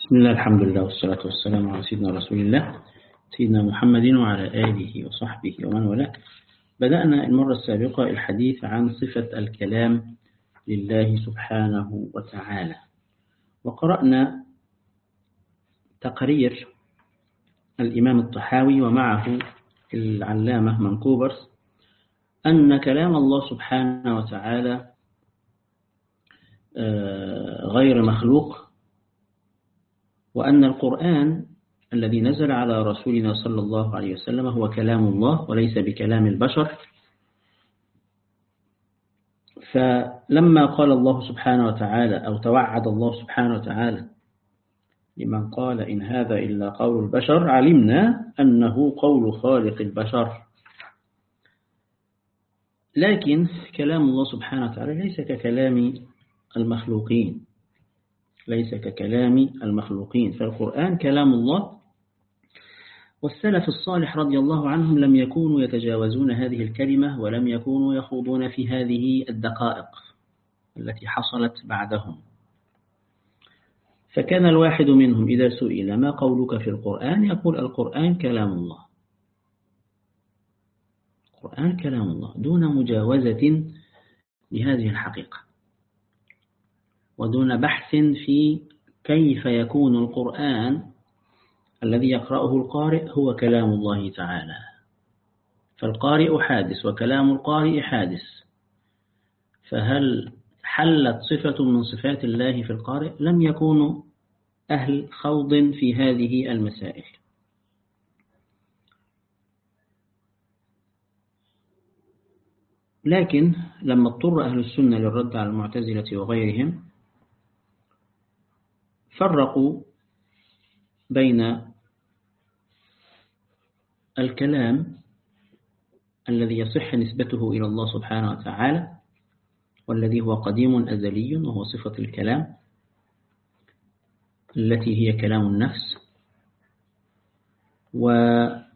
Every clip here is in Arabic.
بسم الله الحمد لله والصلاة والسلام على سيدنا رسول الله سيدنا محمد وعلى آله وصحبه ومن والاه. بدأنا المرة السابقة الحديث عن صفة الكلام لله سبحانه وتعالى، وقرأنا تقرير الإمام الطحاوي ومعه العلامة منكوبرس أن كلام الله سبحانه وتعالى غير مخلوق، وأن القرآن الذي نزل على رسولنا صلى الله عليه وسلم هو كلام الله وليس بكلام البشر. فلما قال الله سبحانه وتعالى أو توعد الله سبحانه وتعالى لمن قال إن هذا إلا قول البشر، علمنا أنه قول خالق البشر. لكن كلام الله سبحانه وتعالى ليس ككلام المخلوقين، ليس ككلام المخلوقين، فالقرآن كلام الله. والسلف الصالح رضي الله عنهم لم يكونوا يتجاوزون هذه الكلمة، ولم يكونوا يخوضون في هذه الدقائق التي حصلت بعدهم. فكان الواحد منهم إذا سئل ما قولك في القرآن يقول القرآن كلام الله، القرآن كلام الله، دون مجاوزة لهذه الحقيقة ودون بحث في كيف يكون القرآن الذي يقرأه القارئ هو كلام الله تعالى. فالقارئ حادث وكلام القارئ حادث، فهل حلت صفة من صفات الله في القارئ؟ لم يكونوا أهل خوض في هذه المسائل. لكن لما اضطر أهل السنة للرد على المعتزلة وغيرهم فرقوا بين الكلام الذي يصح نسبته إلى الله سبحانه وتعالى والذي هو قديم أزلي وهو صفة الكلام التي هي كلام النفس، والتي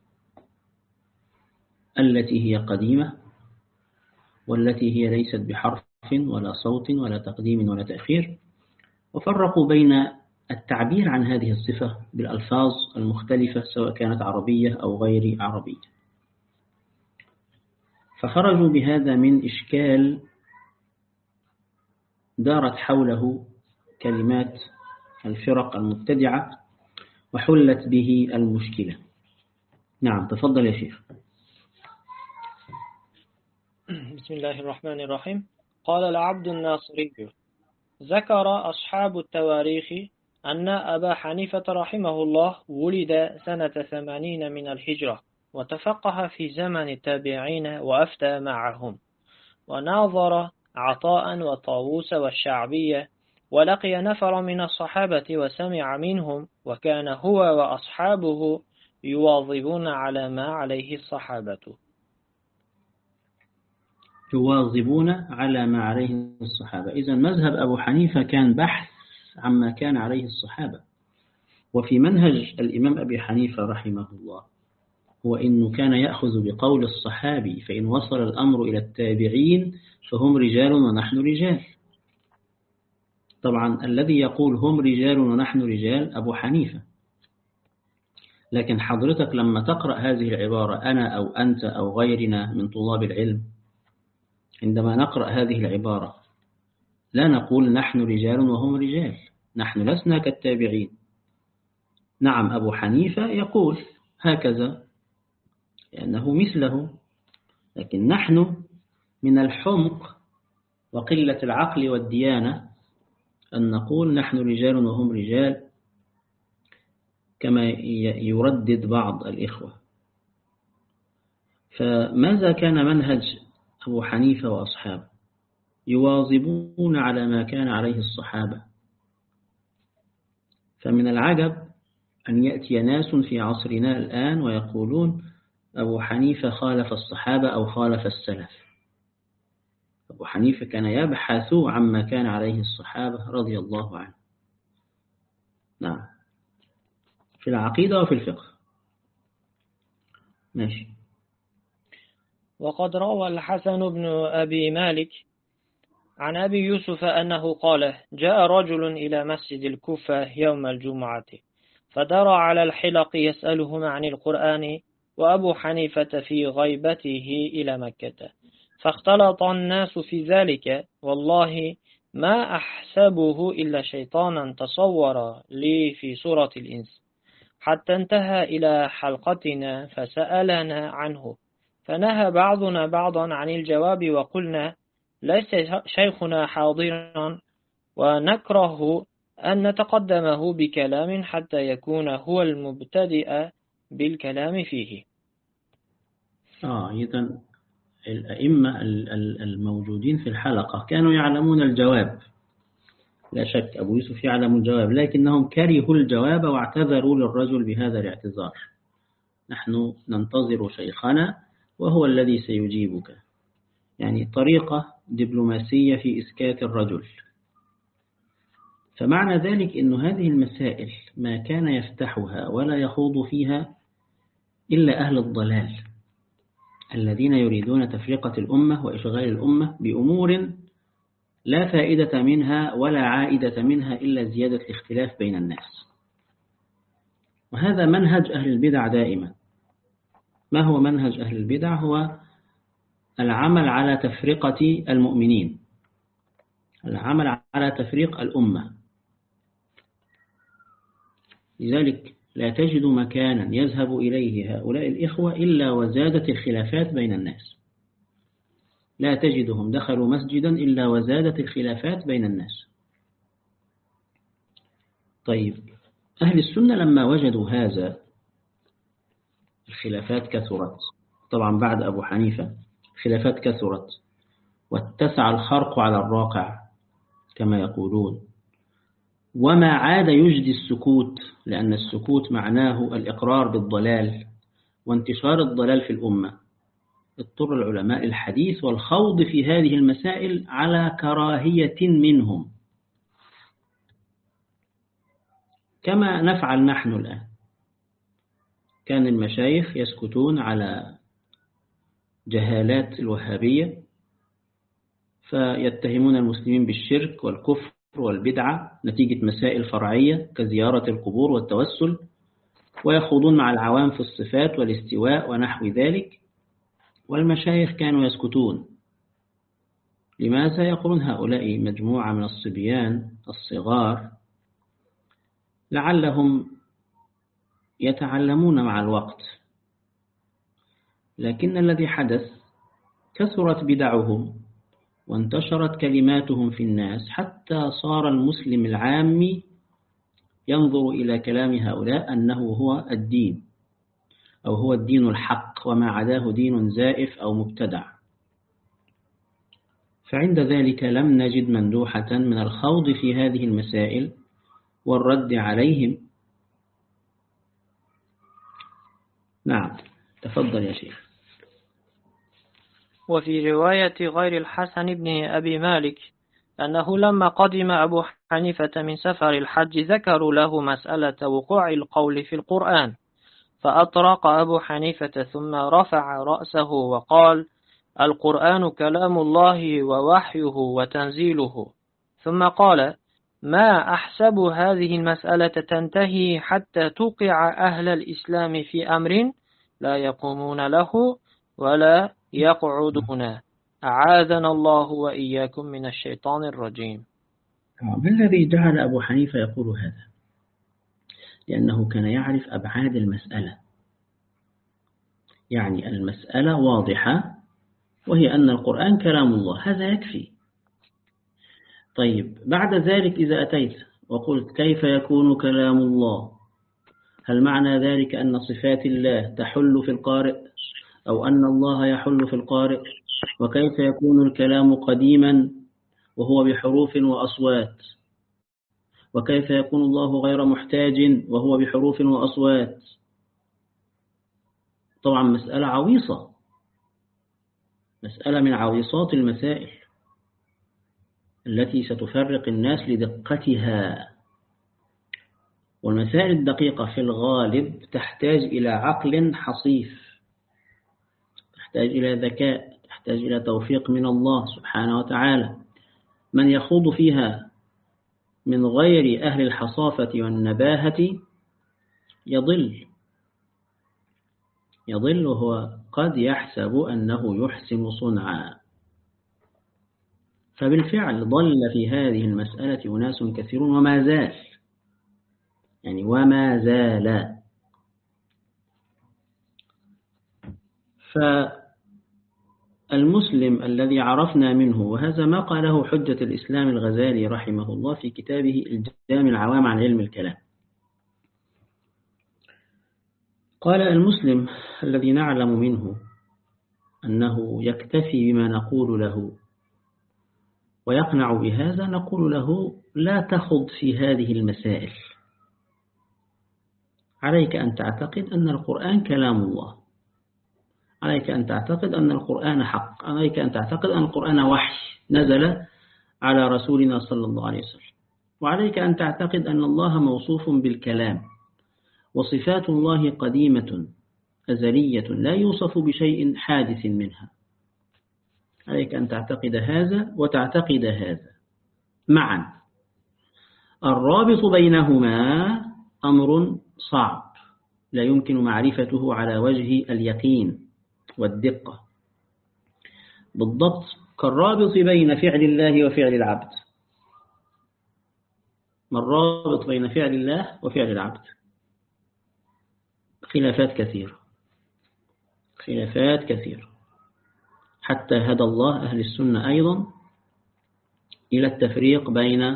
هي قديمة، والتي هي ليست بحرف ولا صوت ولا تقديم ولا تأخير. وفرقوا بين التعبير عن هذه الصفة بالألفاظ المختلفة سواء كانت عربية أو غير عربية، فخرجوا بهذا من إشكال دارت حوله كلمات الفرق المبتدعة وحلت به المشكلة. نعم، تفضل يا شيخ. بسم الله الرحمن الرحيم. قال العبد الناصري: ذكر أصحاب التواريخ أن أبا حنيفة رحمه الله ولد سنة 80 من الهجرة، وتفقه في زمن التابعين وأفتى معهم، وناظر عطاء وطاووس والشعبية، ولقي نفر من الصحابة وسمع منهم، وكان هو وأصحابه يواظبون على ما عليه الصحابة. يواظبون على ما عليه الصحابة. إذن مذهب أبو حنيفة كان بحث عما كان عليه الصحابة. وفي منهج الإمام أبي حنيفة رحمه الله هو إنه كان يأخذ بقول الصحابي، فإن وصل الأمر إلى التابعين فهم رجال ونحن رجال. طبعا الذي يقول هم رجال ونحن رجال أبو حنيفة، لكن حضرتك لما تقرأ هذه العبارة أنا أو أنت أو غيرنا من طلاب العلم، عندما نقرأ هذه العبارة لا نقول نحن رجال وهم رجال، نحن لسنا كالتابعين. نعم، أبو حنيفة يقول هكذا لأنه مثله، لكن نحن من الحمق وقلة العقل والديانة أن نقول نحن رجال وهم رجال كما يردد بعض الإخوة. فماذا كان منهج أبو حنيفة وأصحابه؟ يواظبون على ما كان عليه الصحابة. فمن العجب أن يأتي ناس في عصرنا الآن ويقولون أبو حنيفة خالف الصحابة أو خالف السلف. أبو حنيفة كان يبحث عما كان عليه الصحابة رضي الله عنه. نعم، في العقيدة وفي الفقه. ماشي. وقد روى الحسن بن أبي مالك عن أبي يوسف أنه قال: جاء رجل إلى مسجد الكوفة يوم الجمعة فدرى على الحلق يسألهم عن القرآن، وأبو حنيفة في غيبته إلى مكة، فاختلط الناس في ذلك، والله ما أحسبه إلا شيطانا تصور لي في صورة الإنس، حتى انتهى إلى حلقتنا فسألنا عنه، فنهى بعضنا بعضا عن الجواب، وقلنا: ليس شيخنا حاضرا، ونكره أن نتقدمه بكلام حتى يكون هو المبتدئ بالكلام فيه. إذن الأئمة الموجودين في الحلقة كانوا يعلمون الجواب، لا شك أبو يوسف يعلم الجواب، لكنهم كرهوا الجواب واعتذروا للرجل بهذا الاعتذار: نحن ننتظر شيخنا وهو الذي سيجيبك. يعني طريقة دبلوماسية في إسكات الرجل. فمعنى ذلك أن هذه المسائل ما كان يفتحها ولا يخوض فيها إلا أهل الضلال الذين يريدون تفرقة الأمة وإشغال الأمة بأمور لا فائدة منها ولا عائدة منها إلا زيادة الاختلاف بين الناس. وهذا منهج أهل البدع دائما. ما هو منهج أهل البدع؟ هو العمل على تفرقة المؤمنين، العمل على تفريق الأمة. لذلك لا تجد مكانا يذهب إليه هؤلاء الإخوة إلا وزادت الخلافات بين الناس. لا تجدهم دخلوا مسجدا إلا وزادت الخلافات بين الناس. طيب، أهل السنة لما وجدوا هذا الخلافات كثرت، طبعا بعد أبو حنيفة خلافات كثرت واتسع الخرق على الراقع كما يقولون، وما عاد يجدي السكوت، لأن السكوت معناه الإقرار بالضلال وانتشار الضلال في الأمة. اضطر العلماء الحديث والخوض في هذه المسائل على كراهية منهم، كما نفعل نحن الآن. كان المشايخ يسكتون على جهالات الوهابية، فيتهمون المسلمين بالشرك والكفر والبدعة نتيجة مسائل فرعية كزيارة القبور والتوسل، ويخوضون مع العوام في الصفات والاستواء ونحو ذلك، والمشايخ كانوا يسكتون. لماذا؟ يقولون هؤلاء مجموعة من الصبيان الصغار لعلهم يتعلمون مع الوقت. لكن الذي حدث كثرت بدعهم وانتشرت كلماتهم في الناس، حتى صار المسلم العامي ينظر إلى كلام هؤلاء أنه هو الدين، أو هو الدين الحق، وما عداه دين زائف أو مبتدع. فعند ذلك لم نجد مندوحة من الخوض في هذه المسائل والرد عليهم. نعم، تفضل يا شيخ. وفي رواية غير الحسن بن أبي مالك أنه لما قدم أبو حنيفة من سفر الحج ذكروا له مسألة وقوع القول في القرآن، فأطرق أبو حنيفة ثم رفع رأسه وقال: القرآن كلام الله ووحيه وتنزيله. ثم قال: ما أحسب هذه المسألة تنتهي حتى توقع أهل الإسلام في أمر لا يقومون له ولا يقعدون، أعاذنا الله وإياكم من الشيطان الرجيم. ما الذي جعل أبو حنيفة يقول هذا؟ لأنه كان يعرف أبعاد المسألة. يعني المسألة واضحة، وهي أن القرآن كلام الله، هذا يكفي. طيب، بعد ذلك إذا أتيت وقلت كيف يكون كلام الله، هل معنى ذلك أن صفات الله تحل في القارئ، أو أن الله يحل في القارئ؟ وكيف يكون الكلام قديما وهو بحروف وأصوات؟ وكيف يكون الله غير محتاج وهو بحروف وأصوات؟ طبعا مسألة عويصة، مسألة من عويصات المسائل التي ستفرق الناس لدقتها. والمسائل الدقيقة في الغالب تحتاج إلى عقل حصيف، تحتاج إلى ذكاء، تحتاج إلى توفيق من الله سبحانه وتعالى. من يخوض فيها من غير أهل الحصافة والنباهة يضل وهو قد يحسب أنه يحسن صنعا. فبالفعل ضل في هذه المسألة أناس كثيرون وما زال. فالمسلم الذي عرفنا منه، وهذا ما قاله حجة الإسلام الغزالي رحمه الله في كتابه الجامع العوام عن علم الكلام، قال: المسلم الذي نعلم منه أنه يكتفي بما نقول له ويقنع بهذا، نقول له: لا تخض في هذه المسائل، عليك أن تعتقد أن القرآن كلام الله، عليك أن تعتقد أن القرآن حق، عليك أن تعتقد أن القرآن وحي نزل على رسولنا صلى الله عليه وسلم، وعليك أن تعتقد أن الله موصوف بالكلام، وصفات الله قديمة أزلية لا يوصف بشيء حادث منها. عليك أن تعتقد هذا وتعتقد هذا معا. الرابط بينهما أمر صعب لا يمكن معرفته على وجه اليقين والدقة، بالضبط كالرابط بين فعل الله وفعل العبد. ما الرابط بين فعل الله وفعل العبد؟ خلافات كثيرة، حتى هدى الله أهل السنة أيضا إلى التفريق بين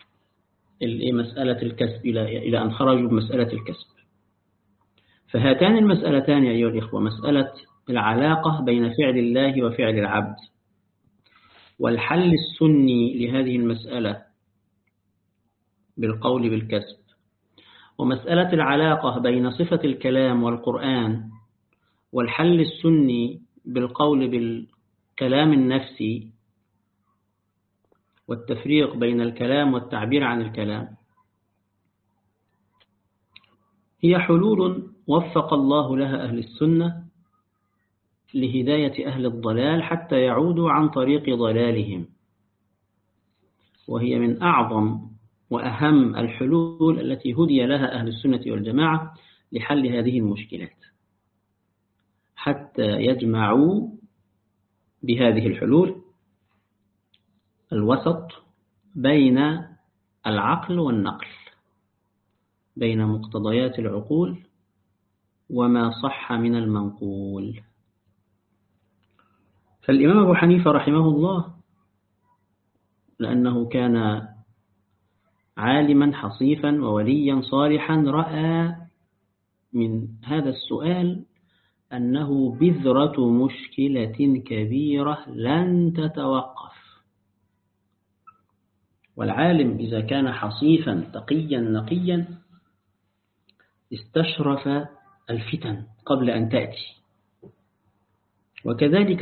مسألة الكسب، إلى أن خرجوا بمسألة الكسب. فهاتان المسألتان أيها الإخوة، مسألة العلاقة بين فعل الله وفعل العبد، والحل السني لهذه المسألة بالقول بالكسب، ومسألة العلاقة بين صفة الكلام والقرآن، والحل السني بالقول بالكلام النفسي، والتفريق بين الكلام والتعبير عن الكلام، هي حلول وفق الله لها أهل السنة لهداية أهل الضلال حتى يعودوا عن طريق ضلالهم، وهي من أعظم وأهم الحلول التي هدي لها أهل السنة والجماعة لحل هذه المشكلات، حتى يجمعوا بهذه الحلول الوسط بين العقل والنقل، بين مقتضيات العقول وما صح من المنقول. فالإمام أبو حنيفة رحمه الله، لأنه كان عالما حصيفا ووليا صالحا، رأى من هذا السؤال أنه بذرة مشكلة كبيرة لن تتوقف. والعالم إذا كان حصيفا تقيا نقيا استشرف الفتن قبل أن تأتي. وكذلك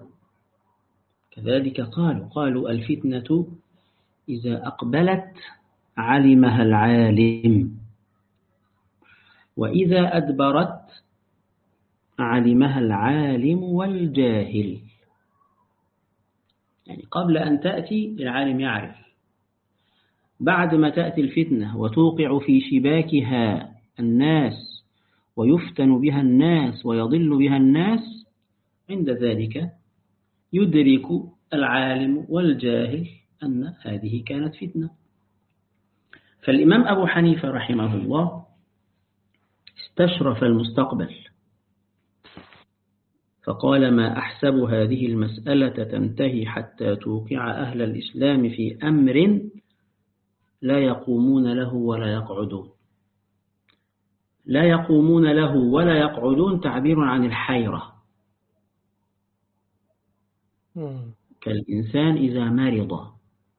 قالوا الفتنة إذا أقبلت علمها العالم، وإذا أدبرت علمها العالم والجاهل. يعني قبل أن تأتي العالم يعرف، بعد ما تأتي الفتنة وتوقع في شباكها الناس ويفتن بها الناس ويضل بها الناس، عند ذلك يدرك العالم والجاهل أن هذه كانت فتنة. فالإمام أبو حنيفة رحمه الله استشرف المستقبل فقال: ما أحسب هذه المسألة تنتهي حتى توقع أهل الإسلام في أمر لا يقومون له ولا يقعدون. لا يقومون له ولا يقعدون تعبير عن الحيرة، كالإنسان إذا مرض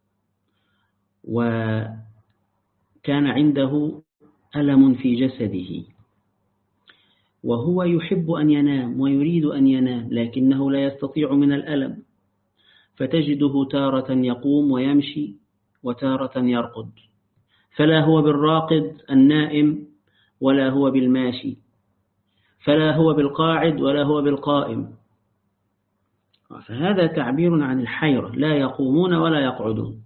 وكان عنده ألم في جسده وهو يحب أن ينام ويريد أن ينام، لكنه لا يستطيع من الألم، فتجده تارة يقوم ويمشي وتارة يرقد، فلا هو بالراقد النائم ولا هو بالماشي، فلا هو بالقاعد ولا هو بالقائم، فهذا تعبير عن الحيرة، لا يقومون ولا يقعدون.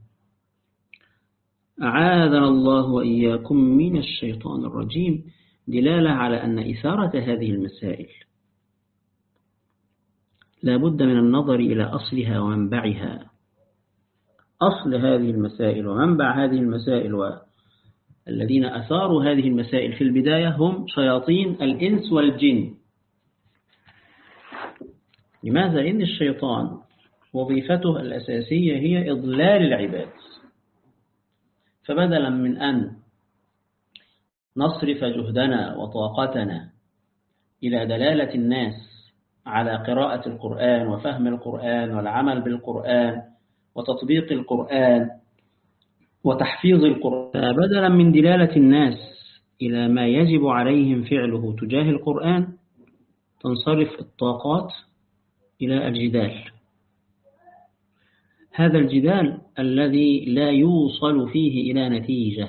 أعاذنا الله وإياكم من الشيطان الرجيم، دلالة على أن إثارة هذه المسائل لا بد من النظر إلى أصلها ومنبعها. أصل هذه المسائل ومنبع هذه المسائل والذين أثاروا هذه المسائل في البداية هم شياطين الإنس والجن. لماذا؟ لأن الشيطان وظيفته الأساسية هي إضلال العباد، فبدلا من أن نصرف جهدنا وطاقتنا إلى دلالة الناس على قراءة القرآن وفهم القرآن والعمل بالقرآن وتطبيق القرآن وتحفيظ القرآن، بدلا من دلالة الناس إلى ما يجب عليهم فعله تجاه القرآن، تنصرف الطاقات إلى الجدال. هذا الجدال الذي لا يوصل فيه إلى نتيجة.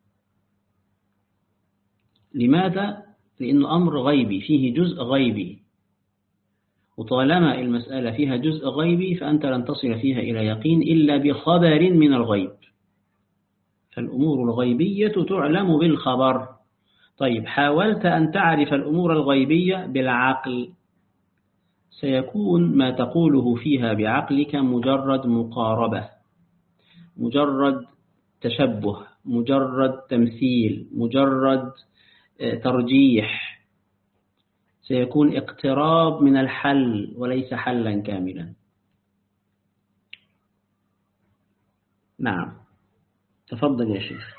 لماذا؟ لأنه أمر غيبي، فيه جزء غيبي، وطالما المسألة فيها جزء غيبي فأنت لن تصل فيها إلى يقين إلا بخبر من الغيب. فالأمور الغيبية تعلم بالخبر. طيب، حاولت أن تعرف الأمور الغيبية بالعقل، سيكون ما تقوله فيها بعقلك مجرد مقاربة، مجرد تشبه، مجرد تمثيل، مجرد ترجيح، سيكون اقتراب من الحل وليس حلا كاملا. نعم، تفضل يا شيخ.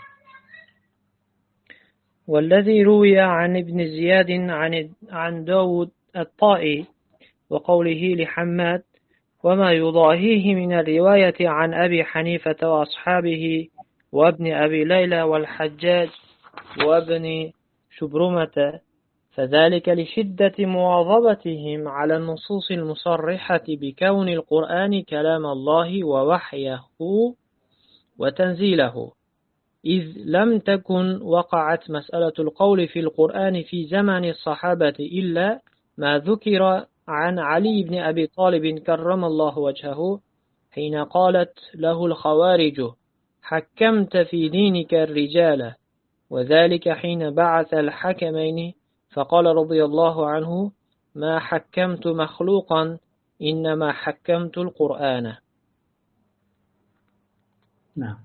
والذي روي عن ابن زياد عن داود الطائي وقوله لحماد وما يضاهيه من الرواية عن أبي حنيفة وأصحابه وابن أبي ليلى والحجاج وابن شبرمة، فذلك لشدة مواظبتهم على النصوص المصرحة بكون القرآن كلام الله ووحيه وتنزيله، إذ لم تكن وقعت مسألة القول في القرآن في زمن الصحابة إلا ما ذكر عن علي بن أبي طالب كرم الله وجهه حين قالت له الخوارج حكمت في دينك الرجال، وذلك حين بعث الحكمين فقال رضي الله عنه ما حكمت مخلوقا إنما حكمت القرآن. نعم،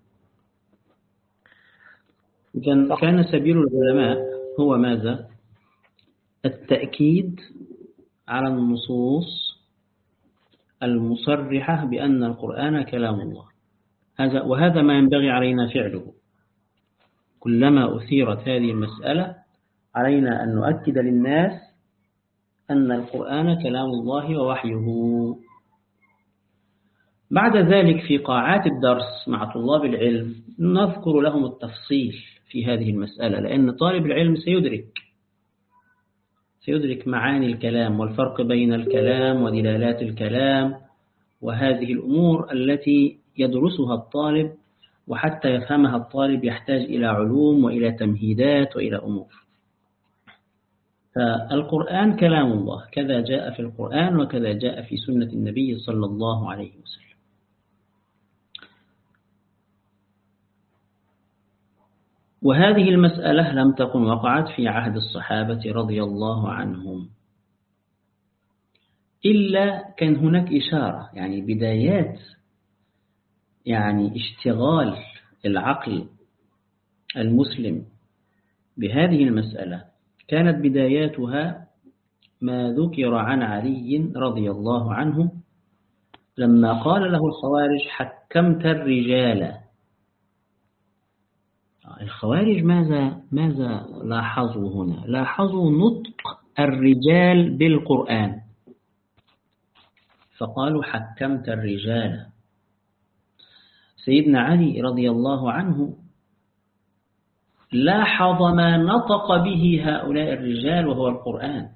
كان سبيل العلماء هو ماذا؟ التأكيد على النصوص المصرحة بأن القرآن كلام الله، وهذا ما ينبغي علينا فعله. كلما أثيرت هذه المسألة علينا أن نؤكد للناس أن القرآن كلام الله ووحيه. بعد ذلك في قاعات الدرس مع طلاب العلم نذكر لهم التفصيل في هذه المسألة، لأن طالب العلم سيدرك معاني الكلام والفرق بين الكلام ودلالات الكلام وهذه الأمور التي يدرسها الطالب، وحتى يفهمها الطالب يحتاج إلى علوم وإلى تمهيدات وإلى أمور. فالقرآن كلام الله، كذا جاء في القرآن وكذا جاء في سنة النبي صلى الله عليه وسلم. وهذه المسألة لم تكن وقعت في عهد الصحابة رضي الله عنهم، إلا كان هناك إشارة، يعني بدايات، يعني اشتغال العقل المسلم بهذه المسألة كانت بداياتها ما ذكر عن علي رضي الله عنه لما قال له الخوارج حكمت الرجال. الخوارج ماذا لاحظوا هنا؟ لاحظوا نطق الرجال بالقرآن، فقالوا حكمت الرجال. سيدنا علي رضي الله عنه لاحظ ما نطق به هؤلاء الرجال وهو القرآن،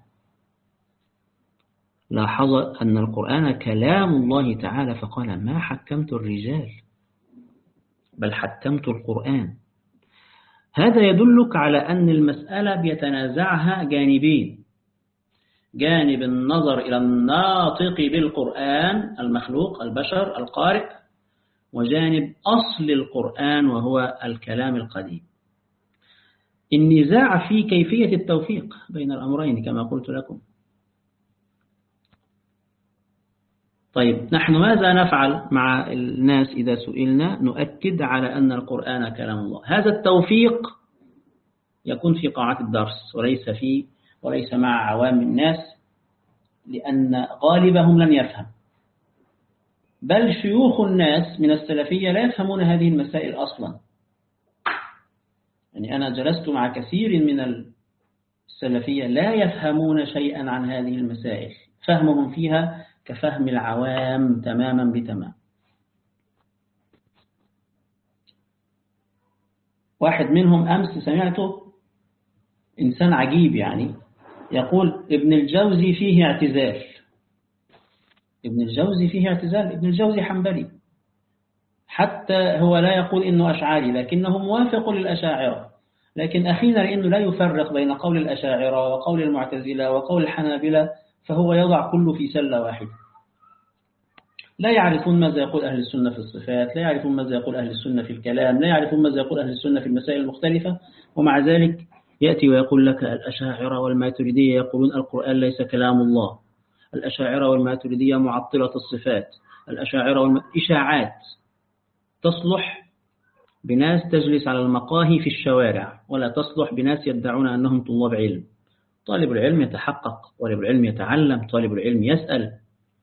لاحظ أن القرآن كلام الله تعالى فقال ما حكمت الرجال بل حكمت القرآن. هذا يدلك على أن المسألة بيتنازعها جانبين، جانب النظر إلى الناطق بالقرآن المخلوق البشر القارئ، وجانب أصل القرآن وهو الكلام القديم. النزاع في كيفية التوفيق بين الأمرين كما قلت لكم. طيب نحن ماذا نفعل مع الناس إذا سئلنا؟ نؤكد على أن القرآن كلام الله. هذا التوفيق يكون في قاعة الدرس وليس مع عوام الناس، لأن غالبهم لن يفهم، بل شيوخ الناس من السلفية لا يفهمون هذه المسائل أصلا. يعني أنا جلست مع كثير من السلفية لا يفهمون شيئا عن هذه المسائل، فهمهم فيها كفهم العوام تماما بتمام. واحد منهم أمس سمعته إنسان عجيب، يعني يقول ابن الجوزي فيه اعتزال. ابن الجوزي فيه اعتزال؟ ابن الجوزي حنبلي، حتى هو لا يقول إنه أشعري لكنه موافق للأشاعرة، لكن أخينا لأنه لا يفرق بين قول الأشاعرة وقول المعتزلة وقول الحنابلة، فهو يضع كله في سلة واحدة. لا يعرفون ماذا يقول أهل السنة في الصفات، لا يعرفون ماذا يقول أهل السنة في الكلام، لا يعرفون ماذا يقول أهل السنة في المسائل المختلفة، ومع ذلك يأتي ويقول لك الأشاعرة والماتريدية يقولون القرآن ليس كلام الله، الأشاعرة والماتريدية معطلة الصفات، الأشاعرة إشاعات تصلح بناس تجلس على المقاهي في الشوارع، ولا تصلح بناس يدعون أنهم طلاب علم. طالب العلم يتحقق، طالب العلم يتعلم، طالب العلم يسأل.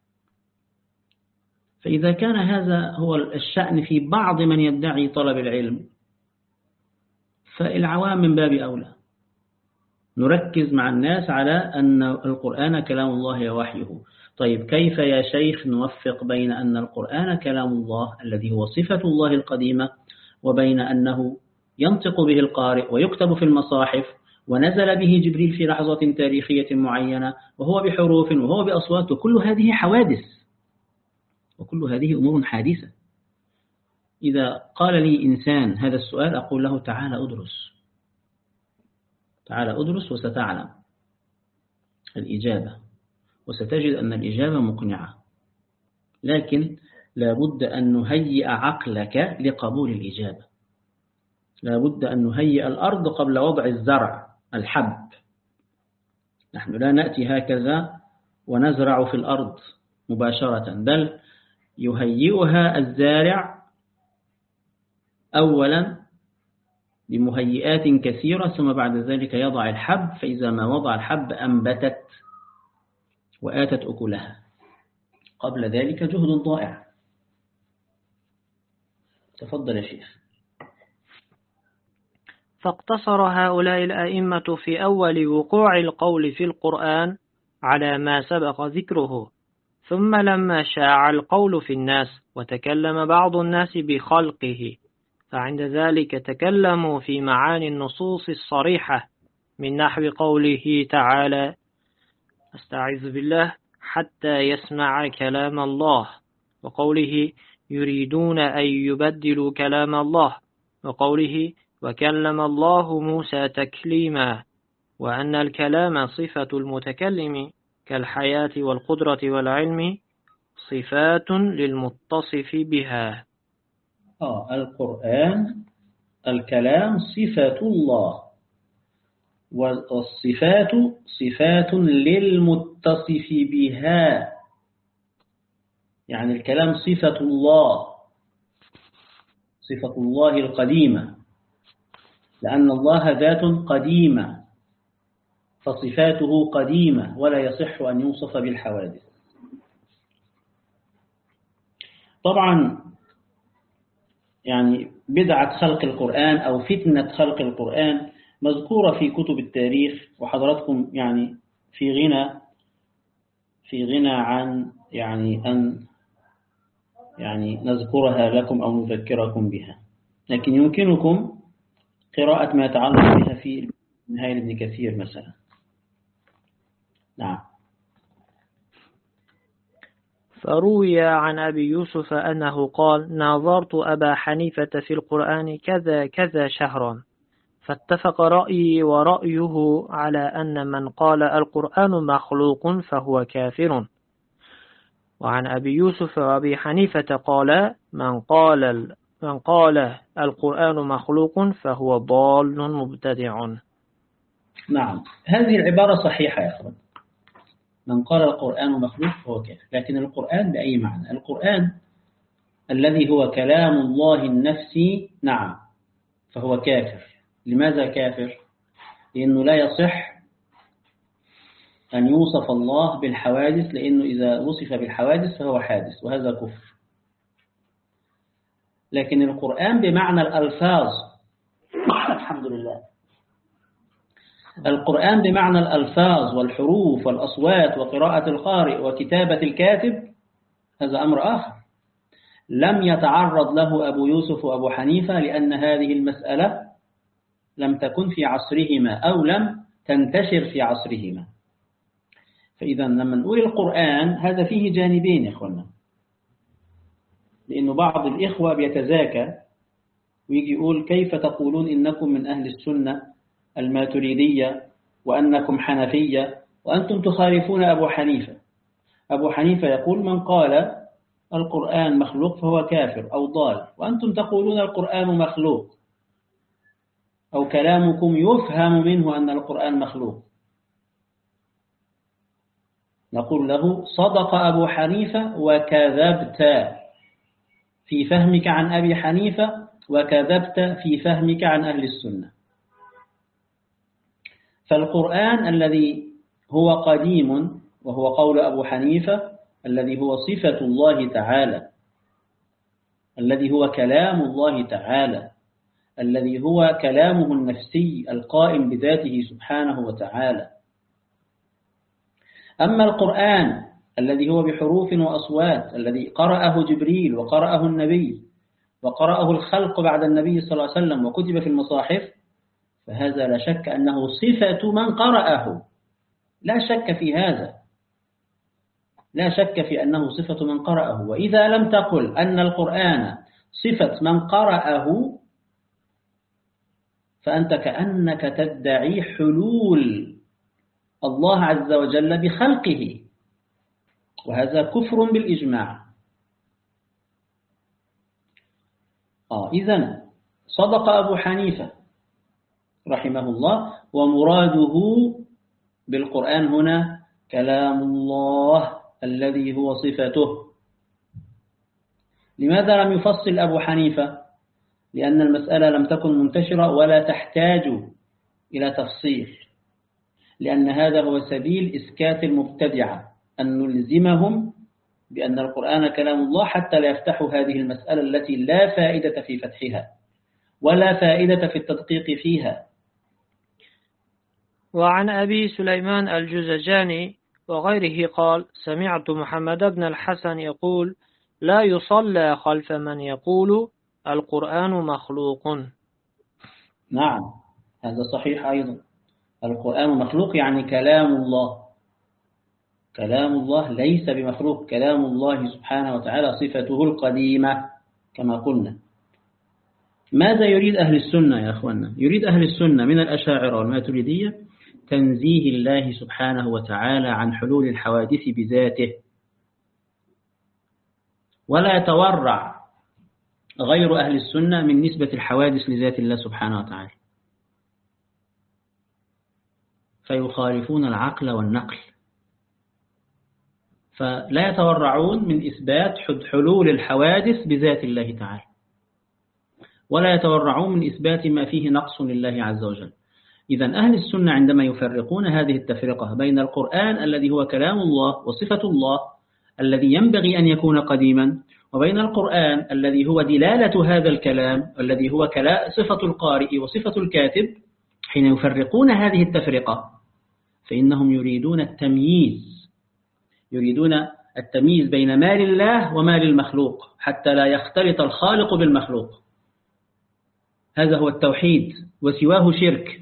فإذا كان هذا هو الشأن في بعض من يدعي طلب العلم، فالعوام من باب أولى. نركز مع الناس على أن القرآن كلام الله ووحيه. طيب كيف يا شيخ نوفق بين أن القرآن كلام الله الذي هو صفة الله القديمة، وبين أنه ينطق به القارئ ويكتب في المصاحف ونزل به جبريل في لحظة تاريخية معينة، وهو بحروف وهو بأصوات، وكل هذه حوادث وكل هذه أمور حادثة. إذا قال لي إنسان هذا السؤال أقول له تعال أدرس وستعلم الإجابة، وستجد أن الإجابة مقنعة، لكن لابد أن نهيئ عقلك لقبول الإجابة. لابد أن نهيئ الأرض قبل وضع الزرع الحب. نحن لا نأتي هكذا ونزرع في الأرض مباشرة، بل يهيئها الزارع أولا بمهيئات كثيرة، ثم بعد ذلك يضع الحب، فإذا ما وضع الحب أنبتت وآتت أكلها. قبل ذلك جهد ضائع. تفضل يا شيخ. فاقتصر هؤلاء الأئمة في أول وقوع القول في القرآن على ما سبق ذكره، ثم لما شاع القول في الناس وتكلم بعض الناس بخلقه، فعند ذلك تكلموا في معاني النصوص الصريحة من نحو قوله تعالى: أستعيذ بالله حتى يسمع كلام الله، وقوله يريدون أن يبدلوا كلام الله، وقوله وكلم الله موسى تكليما، وأن الكلام صفة المتكلم كالحياة والقدرة والعلم صفات للمتصف بها. القرآن الكلام صفة الله، والصفات صفات للمتصف بها. يعني الكلام صفة الله، صفة الله القديمة، لأن الله ذات قديمة فصفاته قديمة ولا يصح أن يوصف بالحوادث. طبعا يعني بدعة خلق القرآن أو فتنة خلق القرآن مذكورة في كتب التاريخ، وحضراتكم يعني في غنى عن أن نذكرها لكم أو نذكركم بها، لكن يمكنكم قراءة ما يتعلق بها في نهاية ابن كثير مثلا. نعم. فروي عن أبي يوسف أنه قال: ناظرت أبا حنيفة في القرآن كذا كذا شهرا، فاتفق رأيي ورأيه على أن من قال القرآن مخلوق فهو كافر. وعن أبي يوسف وأبي حنيفة قال من قال القرآن مخلوق فهو ضال مبتدع. نعم، هذه العبارة صحيحة يا أخوان. من قال القرآن مخلوق فهو كافر، لكن القرآن بأي معنى؟ القرآن الذي هو كلام الله النفسي، نعم، فهو كافر. لماذا كافر؟ لأنه لا يصح أن يوصف الله بالحوادث، لأنه إذا وصف بالحوادث فهو حادث، وهذا كفر. لكن القرآن بمعنى الألفاظ الحمد لله، القرآن بمعنى الألفاظ والحروف والأصوات وقراءة القارئ وكتابة الكاتب، هذا أمر آخر لم يتعرض له أبو يوسف وأبو حنيفة، لأن هذه المسألة لم تكن في عصرهما أو لم تنتشر في عصرهما. فإذا لما نقول القرآن هذا فيه جانبين يا إخوانا، لأنه بعض الإخوة بيتزاكى ويجي يقول كيف تقولون إنكم من أهل السنة الماتريدية وأنكم حنفية وأنتم تخالفون أبو حنيفة. أبو حنيفة يقول من قال القرآن مخلوق فهو كافر أو ضال، وأنتم تقولون القرآن مخلوق أو كلامكم يفهم منه أن القرآن مخلوق. نقول له صدق أبو حنيفة وكذبت في فهمك عن أبي حنيفة وكذبت في فهمك عن أهل السنة. فالقرآن الذي هو قديم وهو قول أبو حنيفة، الذي هو صفة الله تعالى، الذي هو كلام الله تعالى، الذي هو كلامه النفسي القائم بذاته سبحانه وتعالى. أما القرآن الذي هو بحروف وأصوات، الذي قرأه جبريل وقرأه النبي وقرأه الخلق بعد النبي صلى الله عليه وسلم وكتب في المصاحف، فهذا لا شك أنه صفة من قرأه، لا شك في هذا، لا شك في أنه صفة من قرأه. وإذا لم تقل أن القرآن صفة من قرأه فأنت كأنك تدعي حلول الله عز وجل بخلقه، وهذا كفر بالإجماع. إذن صدق أبو حنيفة رحمه الله، ومراده بالقرآن هنا كلام الله الذي هو صفته. لماذا لم يفصل أبو حنيفة؟ لأن المسألة لم تكن منتشرة ولا تحتاج إلى تفصيل، لأن هذا هو سبيل إسكات المبتدعة، أن نلزمهم بأن القرآن كلام الله حتى لا يفتحوا هذه المسألة التي لا فائدة في فتحها ولا فائدة في التدقيق فيها. وعن أبي سليمان الجزجاني وغيره قال سمعت محمد بن الحسن يقول لا يصلى خلف من يقول القرآن مخلوق. نعم، هذا صحيح أيضا. القرآن مخلوق يعني كلام الله، كلام الله ليس بمخلوق، كلام الله سبحانه وتعالى صفته القديمة كما قلنا. ماذا يريد أهل السنة يا أخوانا؟ يريد أهل السنة من الأشاعرة والماتريدية تنزيه الله سبحانه وتعالى عن حلول الحوادث بذاته، ولا يتورع غير أهل السنة من نسبة الحوادث لذات الله سبحانه وتعالى، فيخالفون العقل والنقل، فلا يتورعون من إثبات حلول الحوادث بذات الله تعالى، ولا يتورعون من إثبات ما فيه نقص لله عز وجل. إذن أهل السنة عندما يفرقون هذه التفرقة بين القرآن الذي هو كلام الله وصفة الله الذي ينبغي أن يكون قديما، وبين القرآن الذي هو دلالة هذا الكلام الذي هو صفة القارئ وصفة الكاتب، حين يفرقون هذه التفرقة فإنهم يريدون التمييز بين ما لله وما للمخلوق حتى لا يختلط الخالق بالمخلوق. هذا هو التوحيد وسواه شرك،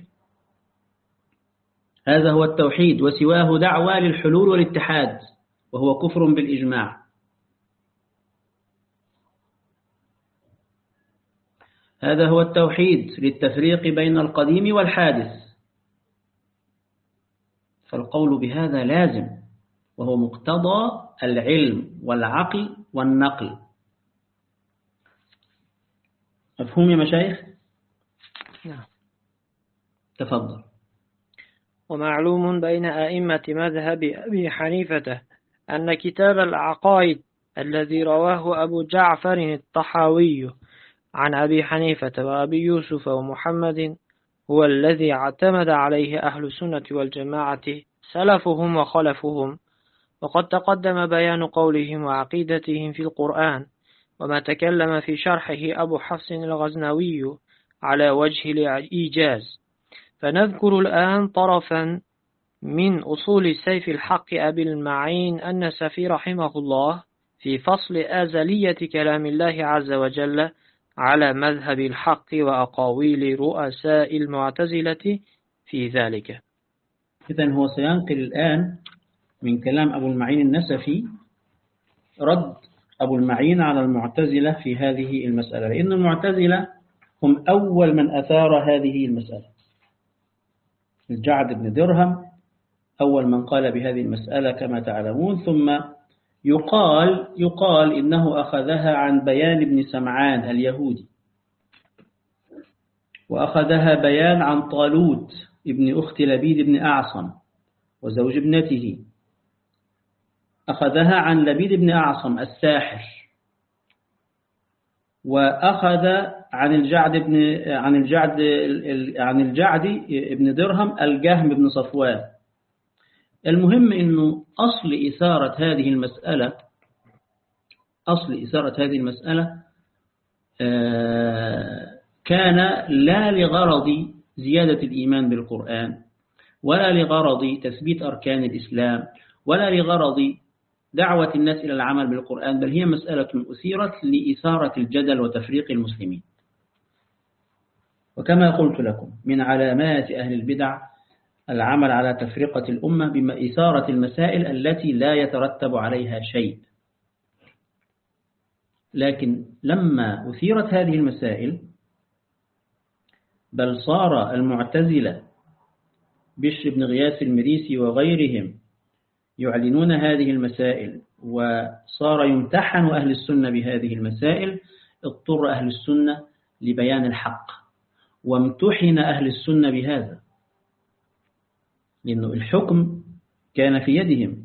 هذا هو التوحيد وسواه دعوى للحلول والاتحاد، وهو كفر بالإجماع. هذا هو التوحيد للتفريق بين القديم والحادث. فالقول بهذا لازم، وهو مقتضى العلم والعقل والنقل. مفهوم يا مشايخ؟ نعم. تفضل. ومعلوم بين أئمة مذهب أبي حنيفة أن كتاب العقائد الذي رواه أبو جعفر الطحاوي عن أبي حنيفة وأبي يوسف ومحمد هو الذي اعتمد عليه أهل السنة والجماعة سلفهم وخلفهم، وقد تقدم بيان قولهم وعقيدتهم في القرآن، وما تكلم في شرحه أبو حفص الغزنوي على وجه الإيجاز. فنذكر الآن طرفا من أصول سيف الحق أبي المعين النسفي رحمه الله في فصل أزلية كلام الله عز وجل على مذهب الحق وأقاويل رؤساء المعتزلة في ذلك. إذن هو سينقل الآن من كلام أبو المعين النسفي رد أبو المعين على المعتزلة في هذه المسألة، لأن المعتزلة هم أول من أثار هذه المسألة. الجعد بن درهم أول من قال بهذه المسألة كما تعلمون، ثم يقال إنه أخذها عن بيان بن سمعان اليهودي، وأخذها بيان عن طالوت ابن أخت لبيد بن أعصم وزوج ابنته، أخذها عن لبيد بن أعصم الساحر، وأخذ عن الجعد ابن درهم الجهم بن صفوان. المهم أنه أصل إثارة هذه المسألة كان لا لغرض زيادة الإيمان بالقرآن، ولا لغرض تثبيت أركان الإسلام، ولا لغرض دعوة الناس إلى العمل بالقرآن، بل هي مسألة أثيرت لإثارة الجدل وتفريق المسلمين. وكما قلت لكم من علامات أهل البدع العمل على تفرقة الأمة بإثارة المسائل التي لا يترتب عليها شيء. لكن لما أثيرت هذه المسائل بل صار المعتزلة بشر بن غياث المريسي وغيرهم يعلنون هذه المسائل، وصار يمتحن أهل السنة بهذه المسائل، اضطر أهل السنة لبيان الحق، وامتحن أهل السنة بهذا، لأنه الحكم كان في يدهم.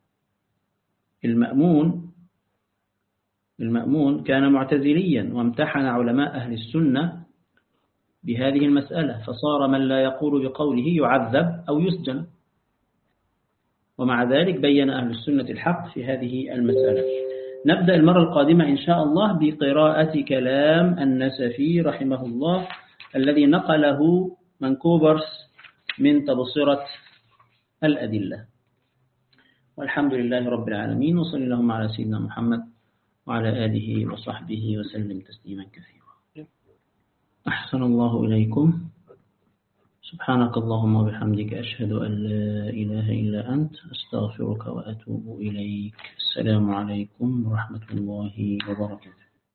المأمون كان معتزليا، وامتحن علماء أهل السنة بهذه المسألة، فصار من لا يقول بقوله يعذب أو يسجن. ومع ذلك بين أهل السنة الحق في هذه المسألة. نبدأ المرة القادمة إن شاء الله بقراءة كلام النسفي رحمه الله الذي نقله من كوبرس من تبصرة الأدلة. والحمد لله رب العالمين، وصلى اللهم على سيدنا محمد وعلى آله وصحبه وسلم تسليما كثيرا. أحسن الله إليكم. سبحانك اللهم وبحمدك أشهد أن لا إله إلا أنت أستغفرك وأتوب إليك. السلام عليكم ورحمة الله وبركاته.